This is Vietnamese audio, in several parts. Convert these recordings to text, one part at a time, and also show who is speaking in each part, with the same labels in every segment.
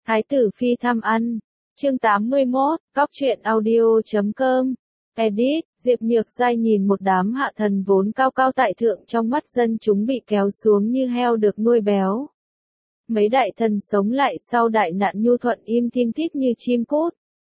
Speaker 1: Thái tử phi thăm ăn. Chương 81, góc truyện audio.com. Edit, Diệp Nhược Giai nhìn một đám hạ thần vốn cao cao tại thượng trong mắt dân chúng bị kéo xuống như heo được nuôi béo. Mấy đại thần sống lại sau đại nạn nhu thuận im thiên thít như chim cút.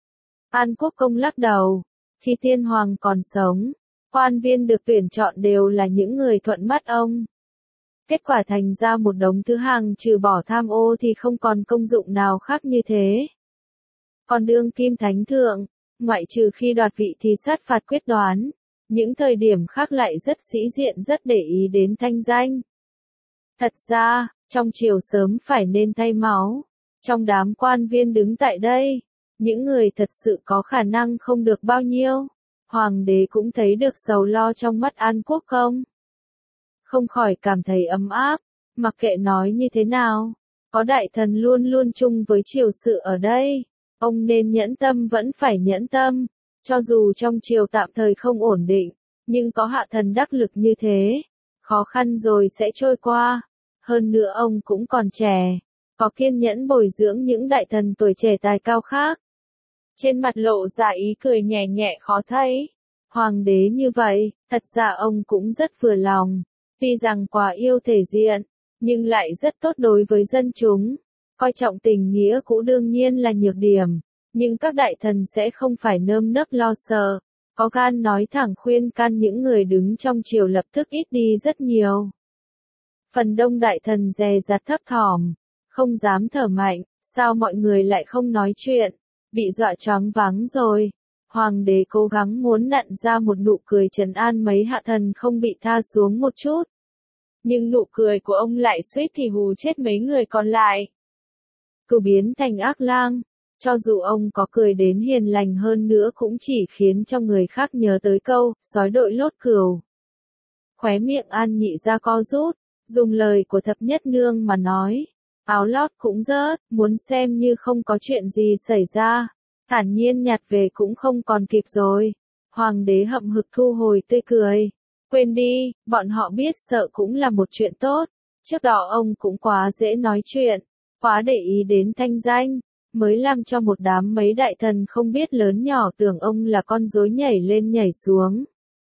Speaker 1: An Quốc Công lắc đầu. Khi tiên hoàng còn sống, quan viên được tuyển chọn đều là những người thuận mắt ông. Kết quả thành ra một đống thứ hàng trừ bỏ tham ô thì không còn công dụng nào khác như thế. Còn đương kim thánh thượng, ngoại trừ khi đoạt vị thì sát phạt quyết đoán, những thời điểm khác lại rất sĩ diện rất để ý đến thanh danh. Thật ra, trong triều sớm phải nên thay máu. Trong đám quan viên đứng tại đây, những người thật sự có khả năng không được bao nhiêu. Hoàng đế cũng thấy được sầu lo trong mắt An Quốc Công. Không khỏi cảm thấy ấm áp, mặc kệ nói như thế nào, có đại thần luôn luôn chung với triều sự ở đây, ông nên nhẫn tâm vẫn phải nhẫn tâm, cho dù trong triều tạm thời không ổn định, nhưng có hạ thần đắc lực như thế, khó khăn rồi sẽ trôi qua, hơn nữa ông cũng còn trẻ, có kiên nhẫn bồi dưỡng những đại thần tuổi trẻ tài cao khác. Trên mặt lộ ra ý cười nhẹ nhẹ khó thấy, hoàng đế như vậy, thật ra ông cũng rất vừa lòng. Tuy rằng quá yêu thể diện, nhưng lại rất tốt đối với dân chúng, coi trọng tình nghĩa cũng đương nhiên là nhược điểm, nhưng các đại thần sẽ không phải nơm nớp lo sợ, có gan nói thẳng khuyên can những người đứng trong triều lập tức ít đi rất nhiều. Phần đông đại thần dè dặt thấp thỏm, không dám thở mạnh, sao mọi người lại không nói chuyện, bị dọa choáng váng rồi. Hoàng đế cố gắng muốn nặn ra một nụ cười trấn an mấy hạ thần không bị tha xuống một chút. Nhưng nụ cười của ông lại suýt thì hù chết mấy người còn lại. Cứ biến thành ác lang, cho dù ông có cười đến hiền lành hơn nữa cũng chỉ khiến cho người khác nhớ tới câu, sói đội lốt cừu. Khóe miệng An Nhị ra co rút, dùng lời của thập nhất nương mà nói, áo lót cũng rớt, muốn xem như không có chuyện gì xảy ra. Thản nhiên nhặt về cũng không còn kịp rồi. Hoàng đế hậm hực thu hồi tươi cười. Quên đi, bọn họ biết sợ cũng là một chuyện tốt. Trước đó ông cũng quá dễ nói chuyện, quá để ý đến thanh danh, mới làm cho một đám mấy đại thần không biết lớn nhỏ tưởng ông là con rối nhảy lên nhảy xuống.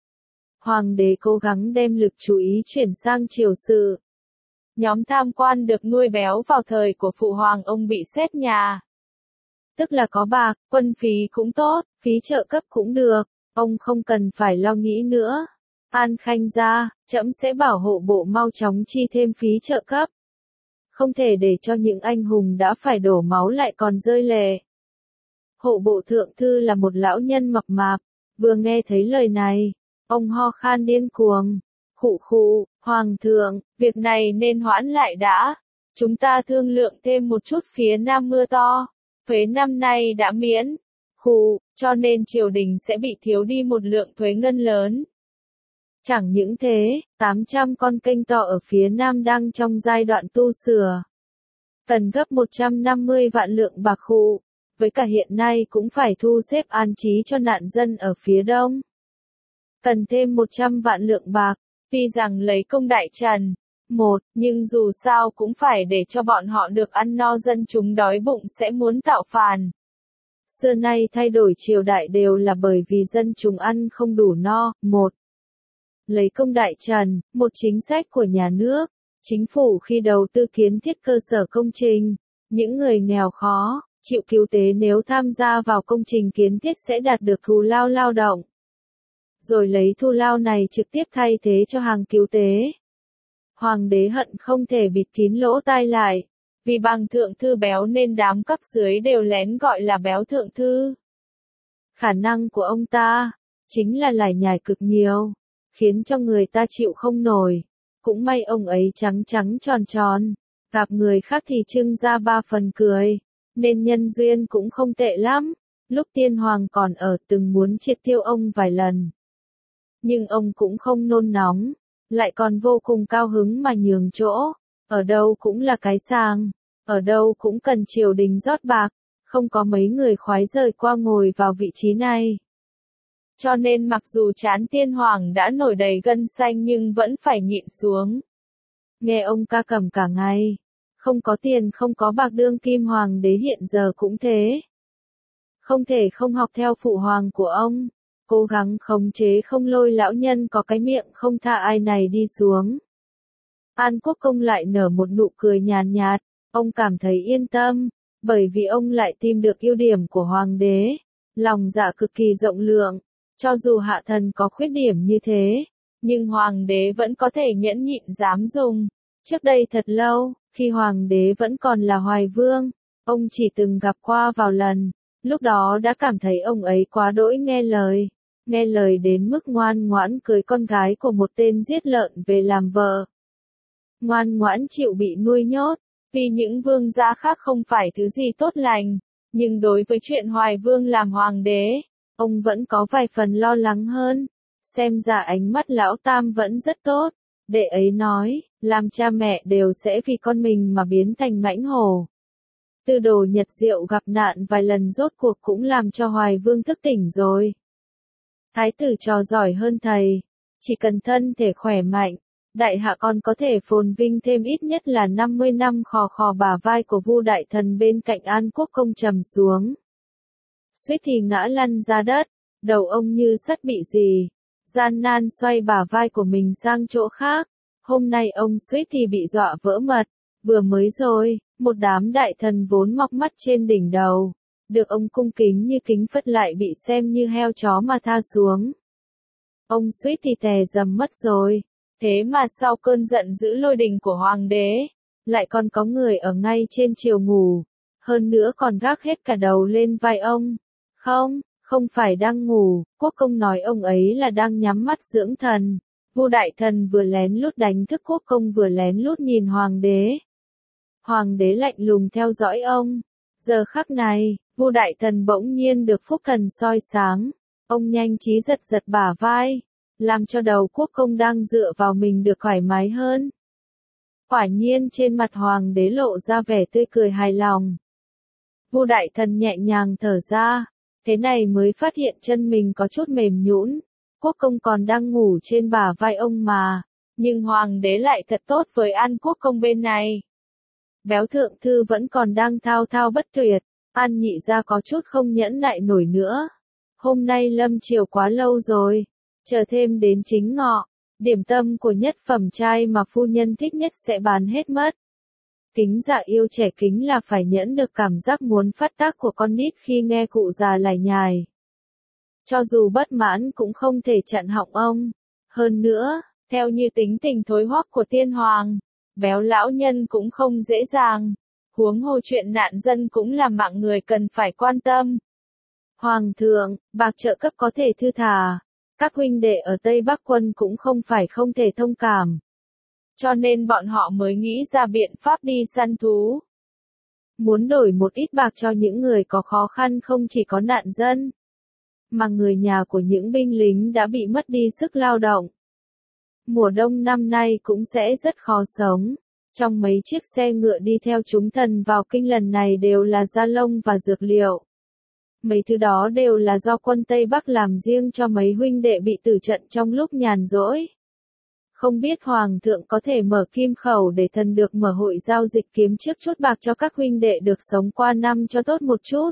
Speaker 1: Hoàng đế cố gắng đem lực chú ý chuyển sang triều sự. Nhóm tham quan được nuôi béo vào thời của phụ hoàng ông bị xét nhà. Tức là có bạc, quân phí cũng tốt, phí trợ cấp cũng được, ông không cần phải lo nghĩ nữa. An Khanh ra, trẫm sẽ bảo hộ bộ mau chóng chi thêm phí trợ cấp. Không thể để cho những anh hùng đã phải đổ máu lại còn rơi lệ. Hộ bộ thượng thư là một lão nhân mập mạp, vừa nghe thấy lời này, ông ho khan điên cuồng. Khụ khụ, hoàng thượng, việc này nên hoãn lại đã. Chúng ta thương lượng thêm một chút phía nam mưa to. Thuế năm nay đã miễn, cho nên triều đình sẽ bị thiếu đi một lượng thuế ngân lớn. Chẳng những thế, 800 con kênh to ở phía nam đang trong giai đoạn tu sửa. Cần gấp 150 vạn lượng bạc với cả hiện nay cũng phải thu xếp an trí cho nạn dân ở phía đông. Cần thêm 100 vạn lượng bạc, tuy rằng lấy công đại trần. Nhưng dù sao cũng phải để cho bọn họ được ăn no dân chúng đói bụng sẽ muốn tạo phản. Xưa nay thay đổi triều đại đều là bởi vì dân chúng ăn không đủ no. Lấy công đại trần, một chính sách của nhà nước, chính phủ khi đầu tư kiến thiết cơ sở công trình, những người nghèo khó, chịu cứu tế nếu tham gia vào công trình kiến thiết sẽ đạt được thù lao lao động. Rồi lấy thù lao này trực tiếp thay thế cho hàng cứu tế. Hoàng đế hận không thể bịt kín lỗ tai lại, vì bằng thượng thư béo nên đám cấp dưới đều lén gọi là béo thượng thư. Khả năng của ông ta, chính là lải nhải cực nhiều, khiến cho người ta chịu không nổi. Cũng may ông ấy trắng trắng tròn tròn, gặp người khác thì trưng ra 3 phần cười, nên nhân duyên cũng không tệ lắm. Lúc tiên hoàng còn ở từng muốn triệt tiêu ông vài lần. Nhưng ông cũng không nôn nóng. Lại còn vô cùng cao hứng mà nhường chỗ, ở đâu cũng là cái sàng, ở đâu cũng cần triều đình rót bạc, không có mấy người khoái rời qua ngồi vào vị trí này. Cho nên mặc dù trán tiên hoàng đã nổi đầy gân xanh nhưng vẫn phải nhịn xuống. Nghe ông ca cầm cả ngày, Không có tiền không có bạc, đương kim hoàng đế hiện giờ cũng thế. Không thể không học theo phụ hoàng của ông, cố gắng khống chế không lôi lão nhân có cái miệng không tha ai này đi xuống. An Quốc công lại nở một nụ cười nhàn nhạt, ông cảm thấy yên tâm, bởi vì ông lại tìm được ưu điểm của hoàng đế, lòng dạ cực kỳ rộng lượng, cho dù hạ thần có khuyết điểm như thế, nhưng hoàng đế vẫn có thể nhẫn nhịn dám dùng. Trước đây thật lâu, khi hoàng đế vẫn còn là Hoài Vương, ông chỉ từng gặp qua vào lần, lúc đó đã cảm thấy ông ấy quá đỗi nghe lời đến mức ngoan ngoãn cưới con gái của một tên giết lợn về làm vợ. Ngoan ngoãn chịu bị nuôi nhốt, vì những vương gia khác không phải thứ gì tốt lành, nhưng đối với chuyện Hoài Vương làm hoàng đế, ông vẫn có vài phần lo lắng hơn. Xem ra ánh mắt lão tam vẫn rất tốt, đệ ấy nói, làm cha mẹ đều sẽ vì con mình mà biến thành mãnh hổ. Tư Đồ Nhật Diệu gặp nạn vài lần rốt cuộc cũng làm cho Hoài Vương thức tỉnh rồi. Thái tử trò giỏi hơn thầy, chỉ cần thân thể khỏe mạnh, đại hạ còn có thể phồn vinh thêm ít nhất là 50 năm. Khò khò bả vai của Vu đại thần bên cạnh An Quốc công trầm xuống. Suýt thì ngã lăn ra đất, đầu ông như sắt bị gì, gian nan xoay bả vai của mình sang chỗ khác. Hôm nay ông suýt thì bị dọa vỡ mật, vừa mới rồi, một đám đại thần vốn mọc mắt trên đỉnh đầu, được ông cung kính như kính phất lại bị xem như heo chó mà tha xuống. Ông suýt thì tè dầm mất rồi, thế mà sau cơn giận dữ lôi đình của hoàng đế, lại còn có người ở ngay trên triều ngủ, hơn nữa còn gác hết cả đầu lên vai ông. Không phải đang ngủ, quốc công nói ông ấy là đang nhắm mắt dưỡng thần. Vu đại thần vừa lén lút đánh thức quốc công vừa lén lút nhìn hoàng đế. Hoàng đế lạnh lùng theo dõi ông. Giờ khắc này, Vu đại thần bỗng nhiên được phúc thần soi sáng. Ông nhanh trí giật giật bả vai, làm cho đầu quốc công đang dựa vào mình được thoải mái hơn. Quả nhiên trên mặt hoàng đế lộ ra vẻ tươi cười hài lòng. Vu đại thần nhẹ nhàng thở ra, thế này mới phát hiện chân mình có chút mềm nhũn. Quốc công còn đang ngủ trên bả vai ông mà, nhưng hoàng đế lại thật tốt với An quốc công bên này. Béo thượng thư vẫn còn đang thao thao bất tuyệt, An nhị gia có chút không nhẫn nại nổi nữa. Hôm nay lâm chiều quá lâu rồi, chờ thêm đến chính ngọ, điểm tâm của nhất phẩm trai mà phu nhân thích nhất sẽ bán hết mất. Kính dạ yêu trẻ kính là phải nhẫn được cảm giác muốn phát tác của con nít khi nghe cụ già lải nhải. Cho dù bất mãn cũng không thể chặn họng ông. Hơn nữa, theo như tính tình thối hoắc của tiên hoàng, béo lão nhân cũng không dễ dàng. Huống hồ chuyện nạn dân cũng là mạng người cần phải quan tâm. Hoàng thượng, bạc trợ cấp có thể thư thả. Các huynh đệ ở Tây Bắc quân cũng không phải không thể thông cảm. Cho nên bọn họ mới nghĩ ra biện pháp đi săn thú. Muốn đổi một ít bạc cho những người có khó khăn không chỉ có nạn dân, mà người nhà của những binh lính đã bị mất đi sức lao động. Mùa đông năm nay cũng sẽ rất khó sống. Trong mấy chiếc xe ngựa đi theo chúng thần vào kinh lần này đều là da lông và dược liệu. Mấy thứ đó đều là do quân Tây Bắc làm riêng cho mấy huynh đệ bị tử trận trong lúc nhàn rỗi. Không biết Hoàng thượng có thể mở kim khẩu để thần được mở hội giao dịch kiếm trước chút bạc cho các huynh đệ được sống qua năm cho tốt một chút.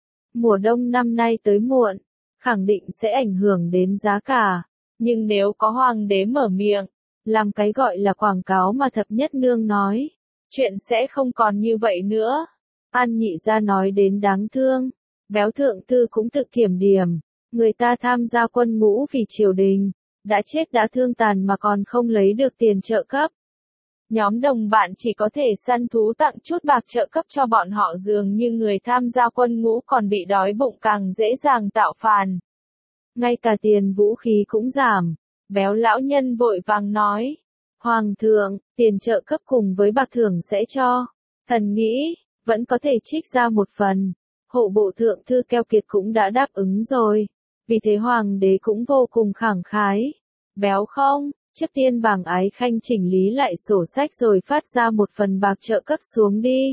Speaker 1: Mùa đông năm nay tới muộn, khẳng định sẽ ảnh hưởng đến giá cả. Nhưng nếu có hoàng đế mở miệng, làm cái gọi là quảng cáo mà thập nhất nương nói, chuyện sẽ không còn như vậy nữa. An nhị gia nói đến đáng thương, béo thượng thư cũng tự kiểm điểm, người ta tham gia quân ngũ vì triều đình, đã chết đã thương tàn mà còn không lấy được tiền trợ cấp. Nhóm đồng bạn chỉ có thể săn thú tặng chút bạc trợ cấp cho bọn họ, dường như người tham gia quân ngũ còn bị đói bụng càng dễ dàng tạo phản. Ngay cả tiền vũ khí cũng giảm. Béo lão nhân vội vàng nói, Hoàng thượng, tiền trợ cấp cùng với bạc thưởng sẽ cho. Thần nghĩ, vẫn có thể trích ra một phần. Hộ bộ thượng thư keo kiệt cũng đã đáp ứng rồi. Vì thế hoàng đế cũng vô cùng khẳng khái. Béo không, trước tiên bảng ái khanh chỉnh lý lại sổ sách rồi phát ra một phần bạc trợ cấp xuống đi.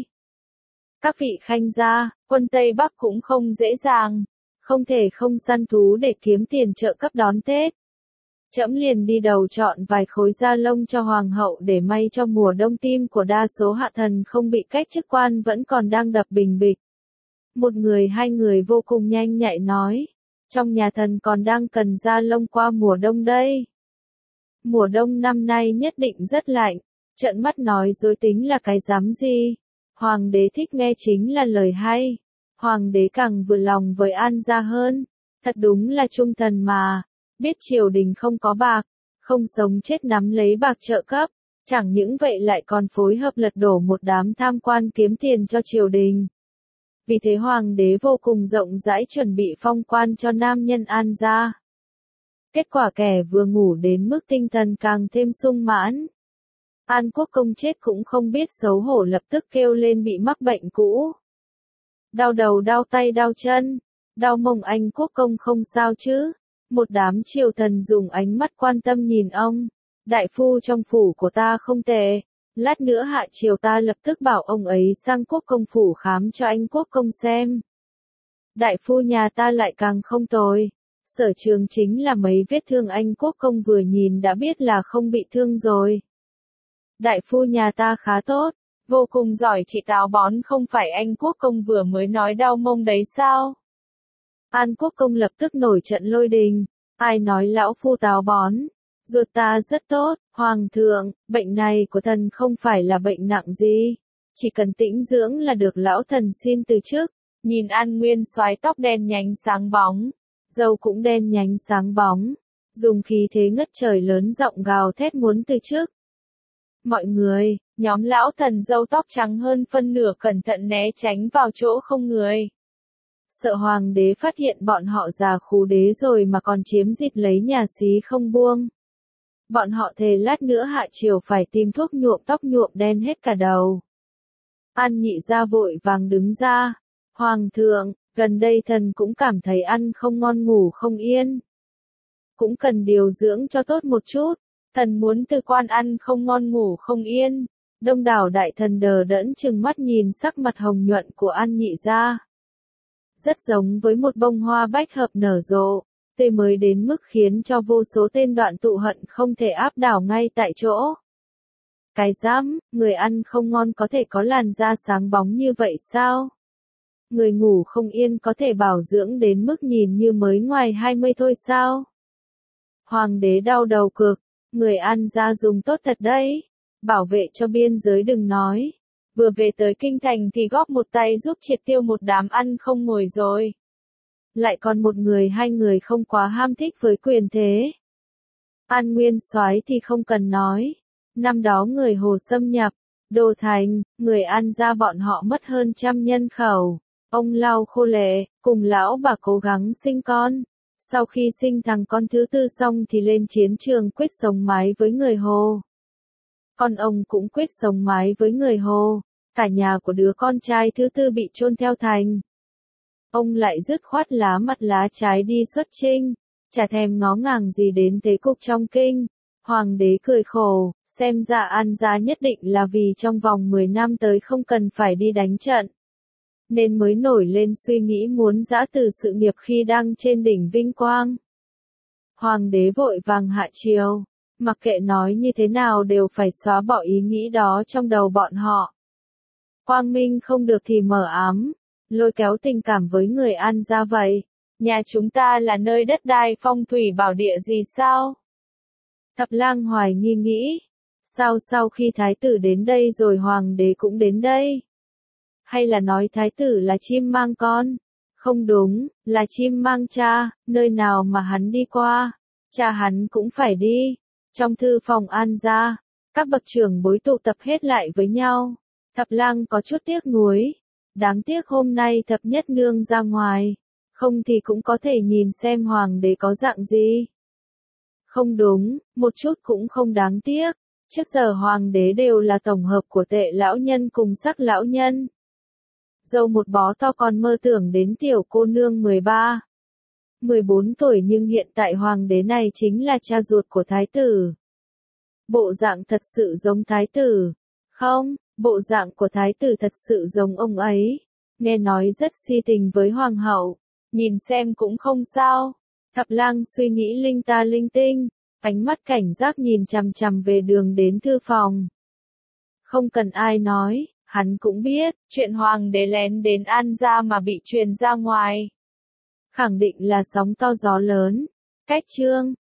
Speaker 1: Các vị khanh gia, quân Tây Bắc cũng không dễ dàng. Không thể không săn thú để kiếm tiền trợ cấp đón Tết. Trẫm liền đi đầu chọn vài khối da lông cho hoàng hậu để may cho mùa đông tim của đa số hạ thần không bị cách chức quan vẫn còn đang đập bình bịch. Một người hai người vô cùng nhanh nhạy nói, trong nhà thần còn đang cần da lông qua mùa đông đây. Mùa đông năm nay nhất định rất lạnh, trợn mắt nói dối tính là cái dám gì. Hoàng đế thích nghe chính là lời hay. Hoàng đế càng vừa lòng với An gia hơn. Thật đúng là trung thần mà, biết triều đình không có bạc, không sống chết nắm lấy bạc trợ cấp, chẳng những vậy lại còn phối hợp lật đổ một đám tham quan kiếm tiền cho triều đình. Vì thế hoàng đế vô cùng rộng rãi chuẩn bị phong quan cho nam nhân An gia. Kết quả kẻ vừa ngủ đến mức tinh thần càng thêm sung mãn. An Quốc Công chết cũng không biết xấu hổ lập tức kêu lên bị mắc bệnh cũ. Đau đầu đau tay đau chân, đau mông anh Quốc Công không sao chứ. Một đám triều thần dùng ánh mắt quan tâm nhìn ông. Đại phu trong phủ của ta không tệ. Lát nữa hạ triều ta lập tức bảo ông ấy sang Quốc Công phủ khám cho anh Quốc Công xem. Đại phu nhà ta lại càng không tồi. Sở trường chính là mấy vết thương anh Quốc Công vừa nhìn đã biết là không bị thương rồi. Đại phu nhà ta khá tốt, vô cùng giỏi trị táo bón, không phải anh Quốc Công vừa mới nói đau mông đấy sao? An Quốc Công lập tức nổi trận lôi đình, ai nói lão phu táo bón, ruột ta rất tốt, hoàng thượng, bệnh này của thần không phải là bệnh nặng gì, chỉ cần tĩnh dưỡng là được, lão thần xin từ chức. Nhìn An Nguyên Soái tóc đen nhánh sáng bóng, râu cũng đen nhánh sáng bóng, dùng khí thế ngất trời lớn giọng gào thét muốn từ chức. Mọi người, nhóm lão thần râu tóc trắng hơn phân nửa cẩn thận né tránh vào chỗ không người. Sợ hoàng đế phát hiện bọn họ già khú đế rồi mà còn chiếm dịch lấy nhà xí không buông. Bọn họ thề lát nữa hạ triều phải tìm thuốc nhuộm tóc nhuộm đen hết cả đầu. An Nhị gia vội vàng đứng ra. Hoàng thượng, gần đây thần cũng cảm thấy ăn không ngon ngủ không yên. Cũng cần điều dưỡng cho tốt một chút. Thần muốn từ quan, ăn không ngon ngủ không yên. Đông đảo đại thần đờ đẫn trừng mắt nhìn sắc mặt hồng nhuận của An Nhị gia. Rất giống với một bông hoa bách hợp nở rộ, tươi mới đến mức khiến cho vô số tên đoạn tụ hận không thể áp đảo ngay tại chỗ. Cái dám, người ăn không ngon có thể có làn da sáng bóng như vậy sao? Người ngủ không yên có thể bảo dưỡng đến mức nhìn như mới ngoài 20 thôi sao? Hoàng đế đau đầu cực, người ăn da dùng tốt thật đấy. Bảo vệ cho biên giới đừng nói. Vừa về tới kinh thành thì góp một tay giúp triệt tiêu một đám ăn không ngồi rồi. Lại còn một người hai người không quá ham thích với quyền thế. An Nguyên Soái thì không cần nói. Năm đó người Hồ xâm nhập, Đồ Thành, người An gia bọn họ mất hơn 100 nhân khẩu. Ông lau khô lệ, cùng lão bà cố gắng sinh con. Sau khi sinh thằng con thứ tư xong thì lên chiến trường quyết sống mái với người Hồ. Con ông cũng quyết sống mái với người Hồ. Cả nhà của đứa con trai thứ tư bị chôn theo thành. Ông lại dứt khoát lá mặt lá trái đi xuất chinh. Chả thèm ngó ngàng gì đến thế cục trong kinh. Hoàng đế cười khổ, xem ra An gia nhất định là vì trong vòng 10 năm tới không cần phải đi đánh trận. Nên mới nổi lên suy nghĩ muốn giã từ sự nghiệp khi đang trên đỉnh vinh quang. Hoàng đế vội vàng hạ triều, mặc kệ nói như thế nào đều phải xóa bỏ ý nghĩ đó trong đầu bọn họ. Quang minh không được thì mờ ám, lôi kéo tình cảm với người An gia vậy. Nhà chúng ta là nơi đất đai phong thủy bảo địa gì sao? Thập Lang hoài nghi nghĩ, sao sau khi thái tử đến đây rồi hoàng đế cũng đến đây? Hay là nói thái tử là chim mang con? Không đúng, là chim mang cha, nơi nào mà hắn đi qua, cha hắn cũng phải đi. Trong thư phòng An gia, các bậc trưởng bối tụ tập hết lại với nhau. Thập Lang có chút tiếc nuối, đáng tiếc hôm nay Thập Nhất Nương ra ngoài, không thì cũng có thể nhìn xem hoàng đế có dạng gì. Không đúng, một chút cũng không đáng tiếc, trước giờ hoàng đế đều là tổng hợp của tệ lão nhân cùng sắc lão nhân. Dâu một bó to còn mơ tưởng đến tiểu cô nương 13, 14 tuổi nhưng hiện tại hoàng đế này chính là cha ruột của thái tử. Bộ dạng thật sự giống thái tử. Không, bộ dạng của thái tử thật sự giống ông ấy. Nghe nói rất si tình với hoàng hậu. Nhìn xem cũng không sao. Thập Lang suy nghĩ linh ta linh tinh. Ánh mắt cảnh giác nhìn chằm chằm về đường đến thư phòng. Không cần ai nói, hắn cũng biết, chuyện hoàng đế lén đến An gia mà bị truyền ra ngoài. Khẳng định là sóng to gió lớn. Cách chương